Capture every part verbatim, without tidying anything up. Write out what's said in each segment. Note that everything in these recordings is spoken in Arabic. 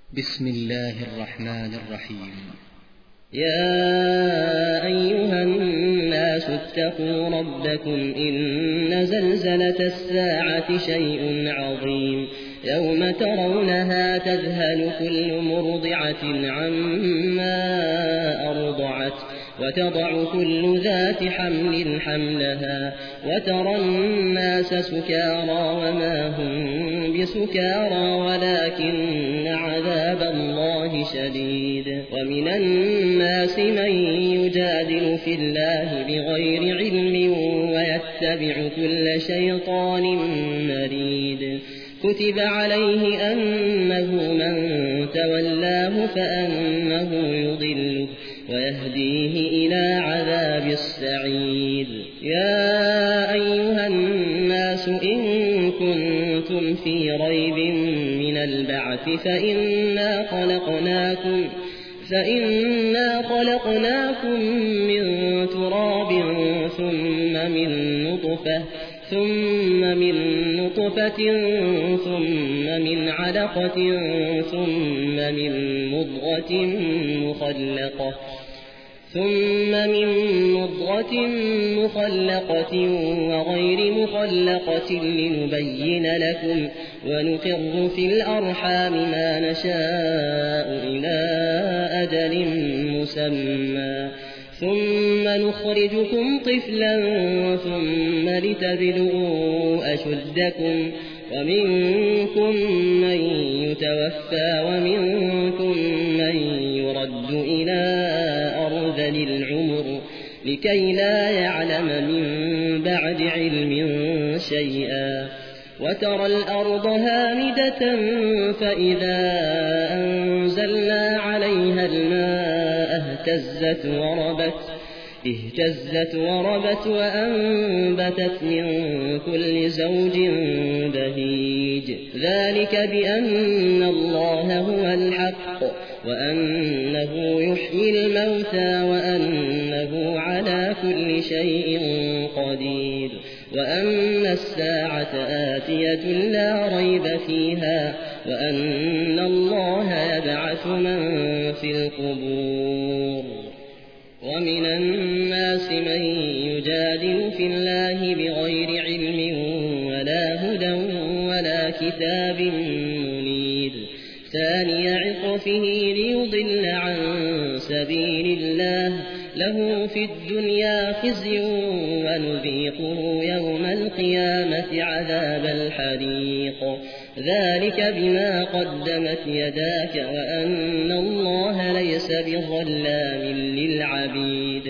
بسم الله الرحمن الرحيم. يا أيها الناس اتقوا ربكم إن زلزلة الساعة شيء عظيم يوم ترونها تذهل كل مرضعة عما أرضعت وتضع كل ذات حمل حملها وترى الناس سكارى وما هم بسكارى ولكن عذاب الله شديد. ومن الناس من يجادل في الله بغير علم ويتبع كل شيطان مريد. كتب عليه أنه من تولاه فأنه يضله ويهديه إلى عذاب السعير. يا أيها الناس إن كنتم في ريب من البعث فإنا خلقناكم فإنا خلقناكم من تراب ثم من نطفة ثم من نطفة ثم من علقة ثم من مضغة مخلقة ثم من مضغة مخلقة وغير مخلقة لنبين لكم ونقر في الأرحام ما نشاء إلى أجل مسمى ثم نخرجكم طفلا ثم لتبلغوا أشدكم ومنكم من يتوفى ومنكم من يرد إلى أرذل العمر لكي لا يعلم من بعد علم شيئا. وترى الأرض هامدة فإذا أنزلنا عليها الماء اهتزت وربت اهتزت وربت وأنبتت من كل زوج بهيج. ذلك بأن الله هو الحق وأنه يحيي الموتى وأنه على كل شيء قدير وأن الساعة آتية لا ريب فيها وأن الله يبعث من في القبور. ومن الناس من يجادل في الله بغير علم ولا هدى ولا كتاب منير. ثاني عطفه ليضل عن سبيل الله له في الدنيا خزي ونذيقه يوم القيامة عذاب الحريق. ذلك بما قدمت يداك وأن الله ليس بظلام للعبيد.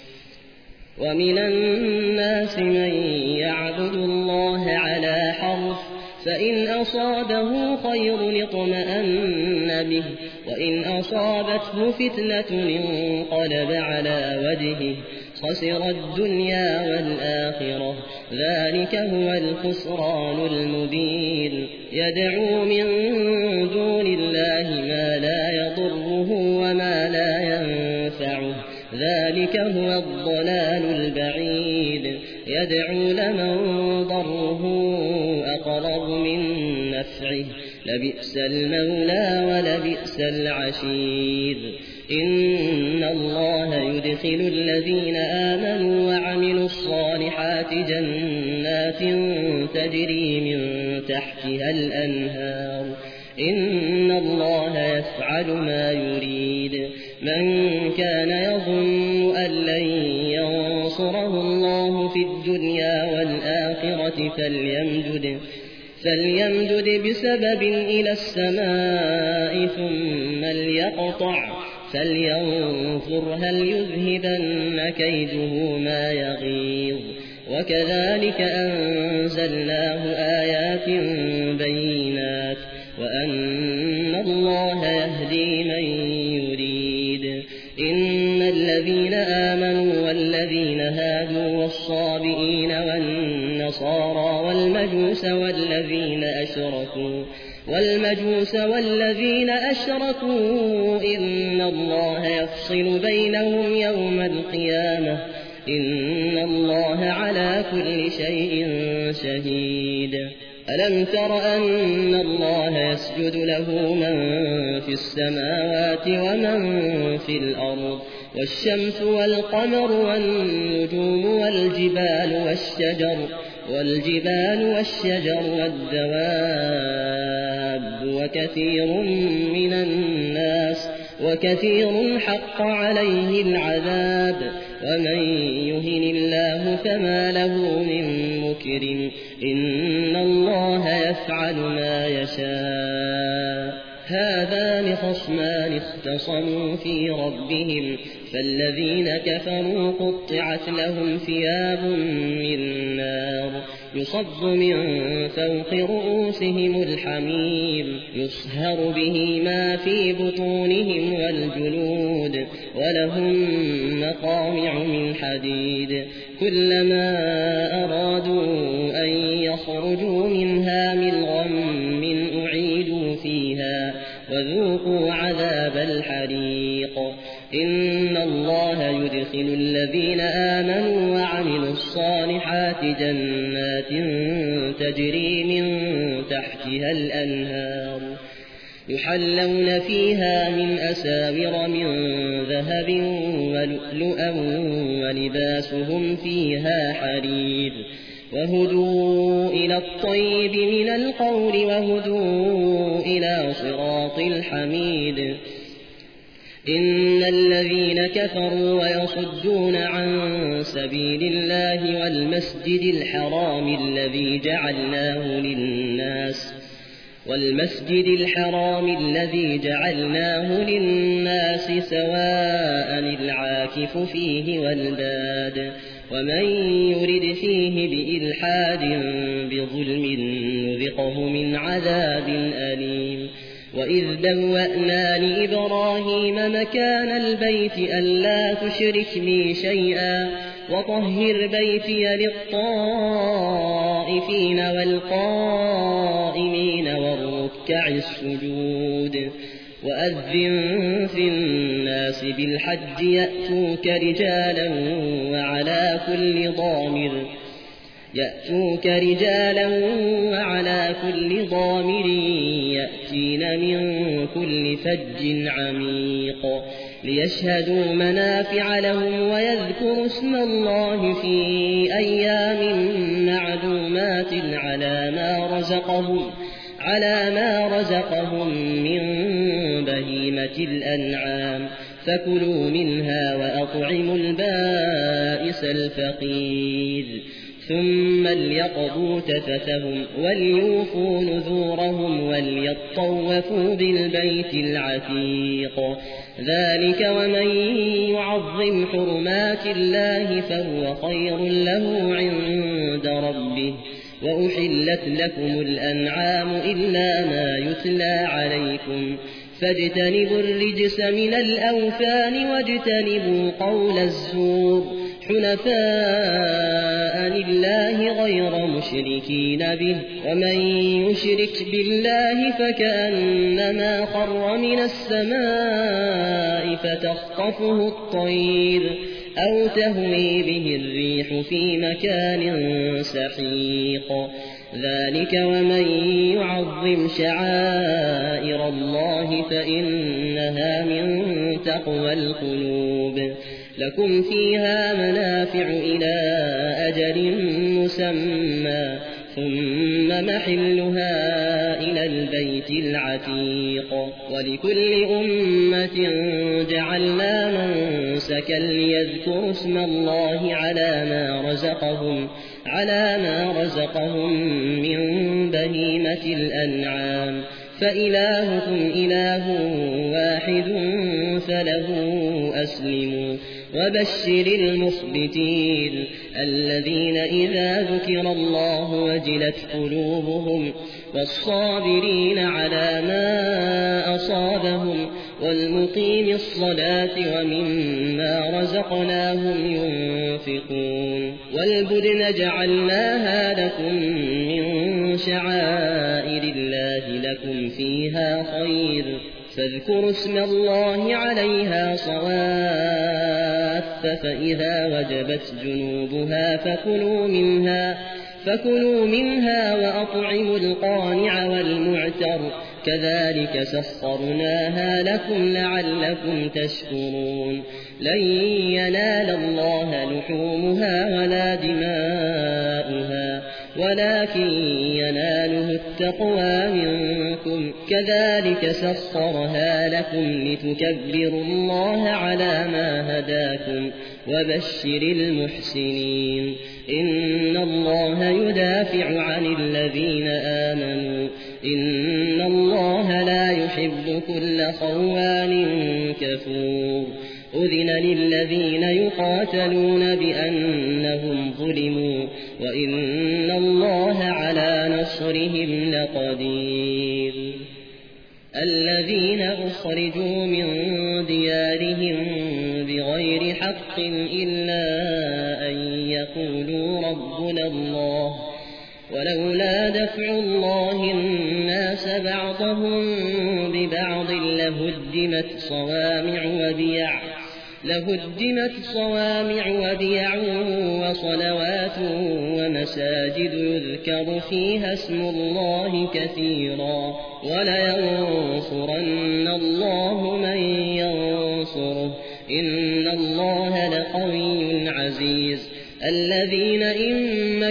ومن الناس من يعبد الله على حرف فإن أصابه خير اطمأن به وإن أصابته فتنة انقلب على وجهه خسر الدنيا والآخرة. ذلك هو الخسران المبين. يدعو من دون الله ما لا يضره وما لا ينفعه ذلك هو الضلال البعيد. يدعو لمن ضره أقرب من نفعه لبئس المولى ولبئس العشير. إن الله يدخل الذين آمنوا وعملوا الصالحات جنات تجري من تحتها الأنهار. إن الله يفعل ما يريد. من كان يظن أن لن ينصره الله في الدنيا والآخرة فليمدد فليمدد بسبب إلى السماء ثم ليقطع فلينظر هل يذهبن كيده ما يغيظ. وكذلك أنزلناه آيات بينات وأن الله يهدي من يريد. إن الذين آمنوا والذين هادوا والصابئين والنصارى والمجوس والذين أشركوا والمجوس والذين أشركوا إن الله يفصل بينهم يوم القيامة إن الله على كل شيء شهيد. ألم تر أن الله يسجد له من في السماوات ومن في الأرض والشمس والقمر والنجوم والجبال والشجر والجبال والشجر والدواب وكثير من الناس وكثير حق عليه العذاب ومن يهن الله فما له من مكرم إن الله يفعل ما يشاء هذان خصمان اختصموا في ربهم فالذين كفروا قطعت لهم ثياب من نار يصب من فوق رؤوسهم الحميم يصهر به ما في بطونهم والجلود ولهم مقامع من حديد كلما أرادوا أن يخرجوا منها من غم أعيدوا فيها وذوقوا عذاب الحريق إن الله يدخل الذين آمنوا وعملوا الصالحات جنات تجري من تحتها الأنهار يحلون فيها من أساور من ذهب ولؤلؤا ولباسهم فيها حرير وهدوا إلى الطيب من القول وهدوا إلى صراط الحميد إن الذين كفروا ويصدون عن سبيل الله والمسجد الحرام الذي جعلناه للناس والمسجد الحرام الذي جعلناه للناس سواء العاكف فيه والباد ومن يرد فيه بإلحاد بظلم نذقه من عذاب أليم وإذ بوأنا لإبراهيم مكان البيت ألا تشرك بي شيئا وطهر بيتي للطائفين والقائمين والركع السجود وأذن في الناس بالحج يأتوك رجالا وعلى كل ضامر يأتوك رجالا وعلى كل ضامر يأتين من كل فج عميق ليشهدوا منافع لهم ويذكروا اسم الله في أيام معلومات على ما رزقهم على ما رزقهم من بهيمة الأنعام فكلوا منها وأطعموا البائس الفقير ثم ليقضوا تفثهم وليوفوا نذورهم وليطوفوا بالبيت العتيق ذلك ومن يعظم حرمات الله فهو خير له عند ربه وأحلت لكم الأنعام إلا ما يتلى عليكم فاجتنبوا الرجس من الأوثان واجتنبوا قول الزور حنفاء لله غير مشركين به ومن يشرك بالله فكأنما خر من السماء فتخطفه الطير أو تهوي به الريح في مكان سحيق ذلك ومن يعظم شعائر الله فإنها من تقوى القلوب لكم فيها منافع إلى أجل مسمى ثم محلها إلى البيت العتيق ولكل أمة جعلنا منسكا ليذكروا اسم الله على ما رزقهم على ما رزقهم من بهيمة الأنعام فإلهكم إله واحد فله أسلموا وبشر المخبتين الذين إذا ذكر الله وجلت قلوبهم والصابرين على ما أصابهم والمقيم الصلاة ومما رزقناهم ينفقون والبدن جعلناها لكم من شعائر الله لكم فيها خير فاذكروا اسم الله عليها صواف فإذا وجبت جنوبها فكلوا منها فكلوا منها وأطعموا القانع والمعتر كذلك سخرناها لكم لعلكم تشكرون لن ينال الله لحومها ولا دماؤها ولكن يناله التقوى منكم كذلك سخرها لكم لتكبروا الله على ما هداكم وبشر المحسنين إن الله يدافع عن الذين آمنوا إن الله لا يحب كل خوان كفور أذن للذين يقاتلون بأنهم ظلموا وإن الله على نصرهم لقدير الذين أخرجوا من ديارهم بغير حق إلا أن يقولوا ربنا الله ولولا دفع الله الناس بعضهم ببعض لهدمت صوامع وبيع لهدمت صوامع وبيع وصلوات ومساجد يذكر فيها اسم الله كثيرا ولينصرن الله من ينصره إن الله لقوي عزيز الذين إن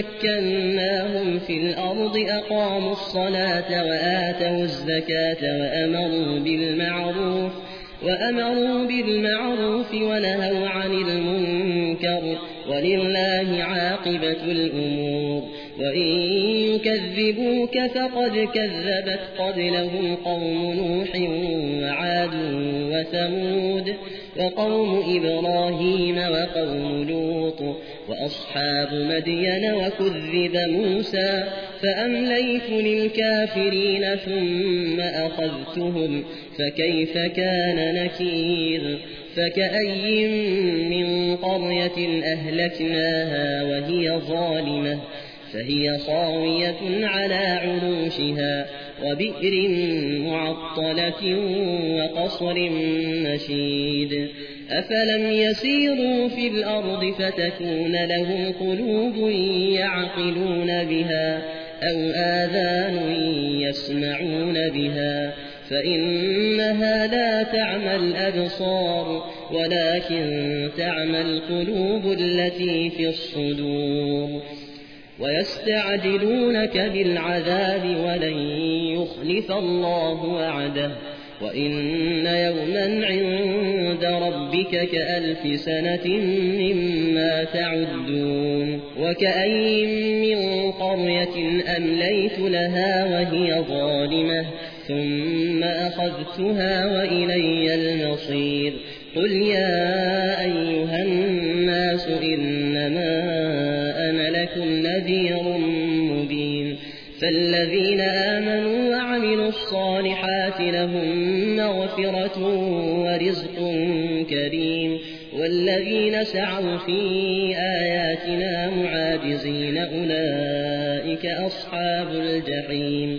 مكناهم في الأرض أقاموا الصلاة وآتوا الزكاة وأمروا بالمعروف وأمروا بالمعروف ونهوا عن المنكر ولله عاقبة الأمور وإن يكذبوك فقد كذبت قبلهم قوم نوح وعاد وثمود وقوم إبراهيم وقوم لوط وأصحاب مدين وكذب موسى فأمليت للكافرين ثم أخذتهم فكيف كان نكير فكأي من قرية أهلكناها وهي ظالمة فهي خاوية على عروشها وبئر معطلة وقصر مشيد أفلم يسيروا في الأرض فتكون لهم قلوب يعقلون بها أو آذان يسمعون بها فإنها لا تعمى الأبصار ولكن تعمى القلوب التي في الصدور ويستعجلونك بالعذاب ولن يخلف الله وعده وإن يوما عند ربك كألف سنة مما تعدون وكأي من قرية أمليت لها وهي ظالمة ثم أخذتها وإلي المصير قل يا أيها الناس إنما أنا لكم نذير مبين فالذين آمنوا وعملوا الصالحات لهم مغفرة ورزق كريم والذين سعوا في آياتنا معاجزين أولئك أصحاب الجحيم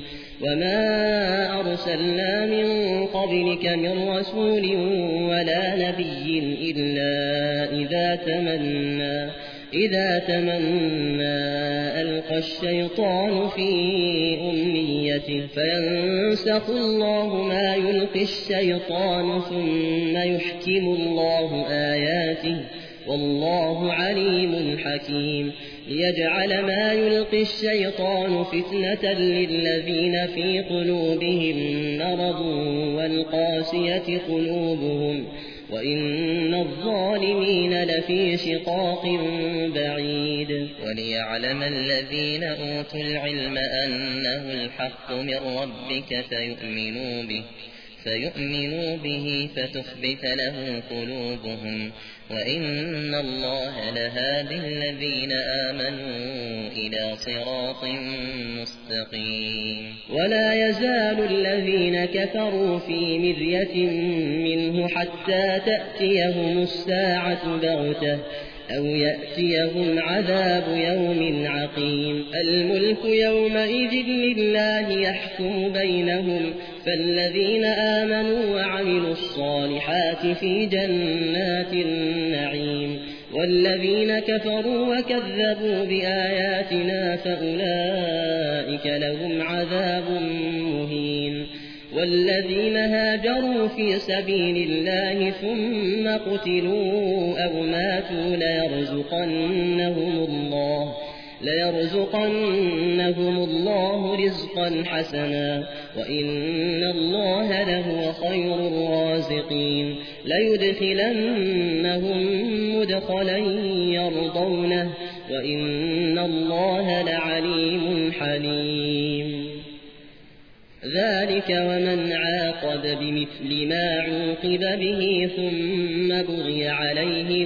وما أرسلنا من قبلك من رسول ولا نبي إلا إذا تمنى إذا تمنى ألقى الشيطان في أمنيته فينسخ الله ما يلقي الشيطان ثم يحكم الله آياته والله عليم حكيم ليجعل ما يلقي الشيطان فتنة للذين في قلوبهم مرض والقاسية قلوبهم وإن الظالمين لفي شقاق بعيد وليعلم الذين أوتوا العلم أنه الحق من ربك فيؤمنوا به فيؤمنوا به فتخبت له قلوبهم وإن الله لهادي الذين آمنوا إلى صراط مستقيم ولا يزال الذين كفروا في مرية منه حتى تأتيهم الساعة بغتة أو يأتيهم عذاب يوم عقيم الملك يومئذ لله يحكم بينهم فالذين آمنوا وعملوا الصالحات في جنات النعيم والذين كفروا وكذبوا بآياتنا فأولئك لهم عذاب مهين والذين هاجروا في سبيل الله ثم قتلوا أو ماتوا ليرزقنهم الله ليرزقنهم الله رزقا حسنا وإن الله لهو خير الرازقين ليدخلنهم مدخلا يرضونه وإن الله لعليم حليم ذلك ومن عاقب بمثل ما عوقب به ثم بغي عليه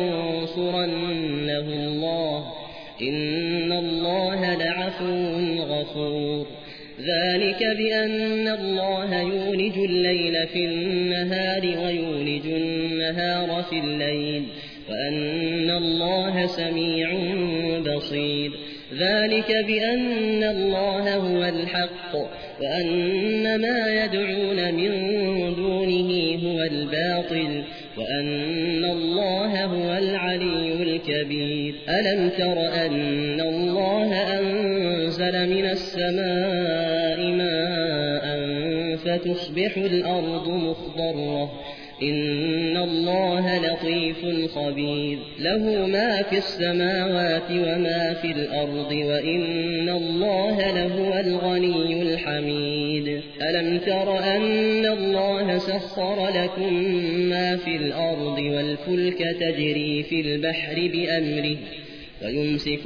لينصرنه الله إن الله لعفو غفور ذلك بأن الله يولج الليل في النهار ويولج النهار في الليل وأن الله سميع بصير ذلك بأن الله هو الحق وأن ما يدعون من دونه هو الباطل وأن الله هو العلي الكبير ألم تر أن الله أنزل من السماء ماء فتصبح الأرض مخضرة إن الله لطيف خبير له ما في السماوات وما في الأرض وإن الله لهو الغني الحميد ألم تر أن الله سخر لكم ما في الأرض والفلك تجري في البحر بأمره ويمسك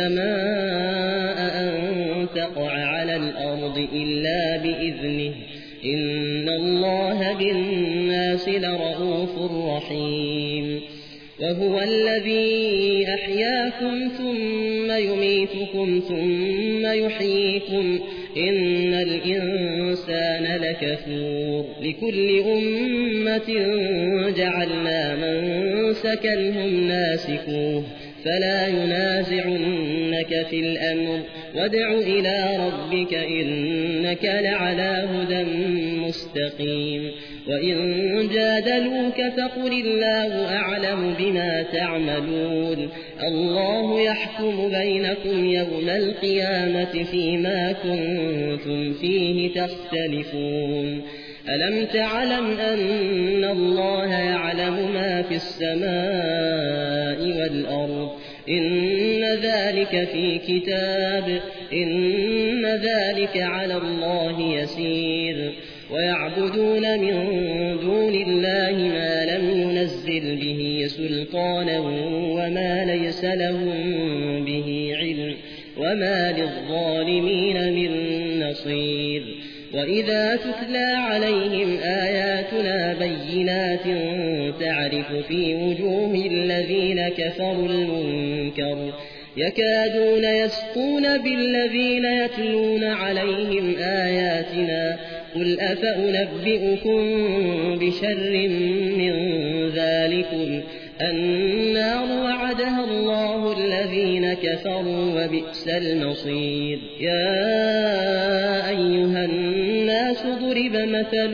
السماء أن تقع على الأرض إلا بإذنه إن الله بالناس لرءوف رحيم وهو الذي أحياكم ثم يميتكم ثم يحييكم إن الإنسان لكفور لكل أمة جعلنا منسكا هم ناسكوه فلا ينازعنك في الأمر وادع إلى ربك إنك لعلى هدى مستقيم وإن جادلوك فقل الله أعلم بما تعملون الله يحكم بينكم يوم القيامة فيما كنتم فيه تختلفون ألم تعلم أن الله يعلم ما في السماء والأرض إن ذلك في كتاب إن ذلك على الله يسير ويعبدون من دون الله ما لم ينزل به سلطانا وما ليس لهم به علم وما للظالمين من نصير وإذا تتلى عليهم آياتنا بينات تعرف في وجوه الذين كفروا المنكر يكادون يسقون بالذين يتلون عليهم آياتنا قل أفأنبئكم بشر من ذلكم النار وعدها الله الذين كفروا وبئس المصير يا أيها الناس ضرب مثل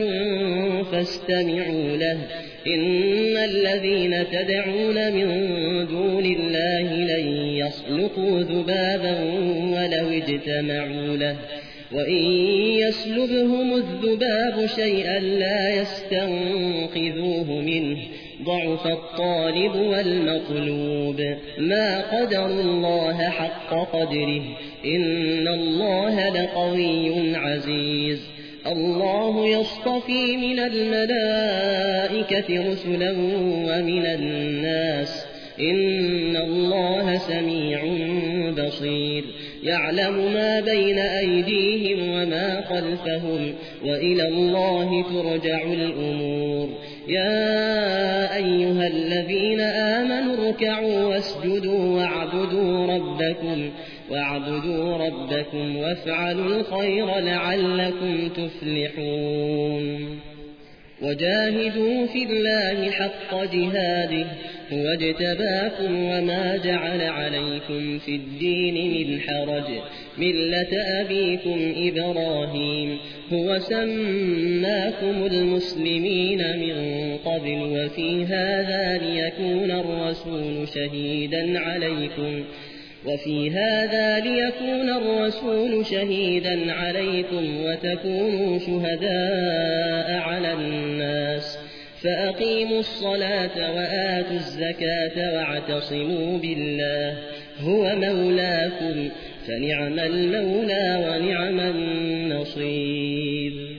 فاستمعوا له إن الذين تدعون من دون الله لن يخلقوا ذبابا ولو اجتمعوا له وإن يسلبهم الذباب شيئا لا يستنقذوه منه ضعف الطالب والمطلوب ما قدروا الله حق قدره إن الله لقوي عزيز الله يصطفي من الملائكة رسلا ومن الناس إن الله سميع بصير يعلم ما بين أيديهم وما خلفهم وإلى الله ترجع الأمور يا أيها الذين آمنوا اركعوا واسجدوا واعبدوا ربكم واعبدوا ربكم وافعلوا الخير لعلكم تفلحون وجاهدوا في الله حق جهاده هو اجتباكم وما جعل عليكم في الدين من حرج ملة أبيكم إبراهيم هو سماكم المسلمين من قبل وفي هذا ليكون الرسول شهيدا عليكم وفي هذا ليكون الرسول شهيدا عليكم وتكونوا شهداء على الناس فأقيموا الصلاة وآتوا الزكاة واعتصموا بالله هو مولاكم فنعم المولى ونعم النصير.